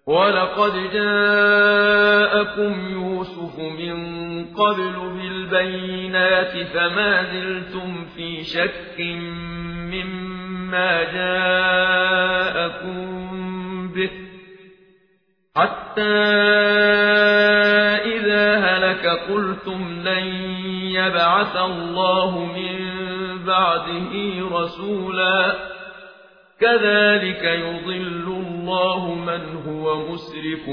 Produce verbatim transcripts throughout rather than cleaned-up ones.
ولقد جاءكم يوسف من قبل بالبينات فما زلتم في شك مما جاءكم به حتى إذا هلك قلتم لن يبعث الله من بعده رسولا كذلك يضل الله من هو مسرف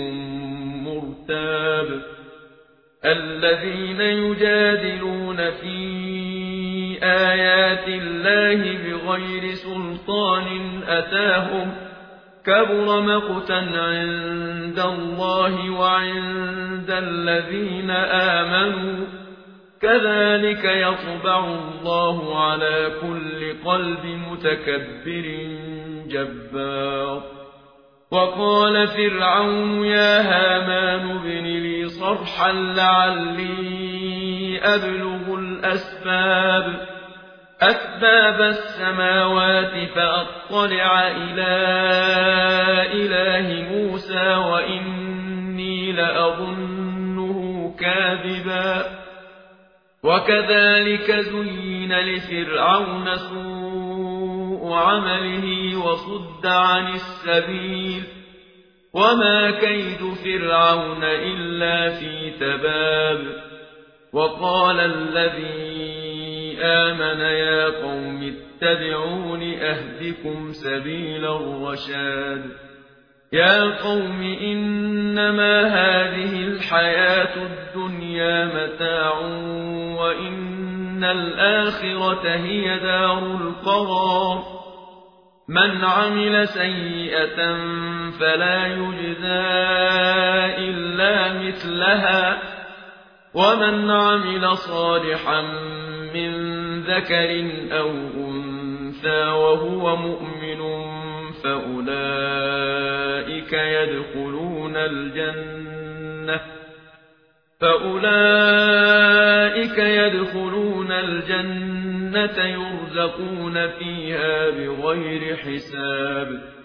مرتاب الذين يجادلون في آيات الله بغير سلطان أتاهم كبر مقتا عند الله وعند الذين آمنوا كذلك يطبع الله على كل قلب متكبر جبار وقال فرعون يا هامان ابن لي صرحا لعلي أبلغ الأسباب أسباب السماوات فأطلع إلى إله موسى وإني لأظنه كاذبا وكذلك زين لفرعون سوء عمله وصد عن السبيل وما كيد فرعون إلا في تباب وقال الذي آمن يا قوم اتبعون أهدكم سبيل الرشاد يا قوم إنما هذه الحياة الدنيا متاع وإن الآخرة هي دار القرار من عمل سيئة فلا يجزى إلا مثلها ومن عمل صالحا من ذكر أو أنثى وهو مؤمن فأولئك يدخلون الجنة فأولئك يدخلون الجنة يرزقون فيها بغير حساب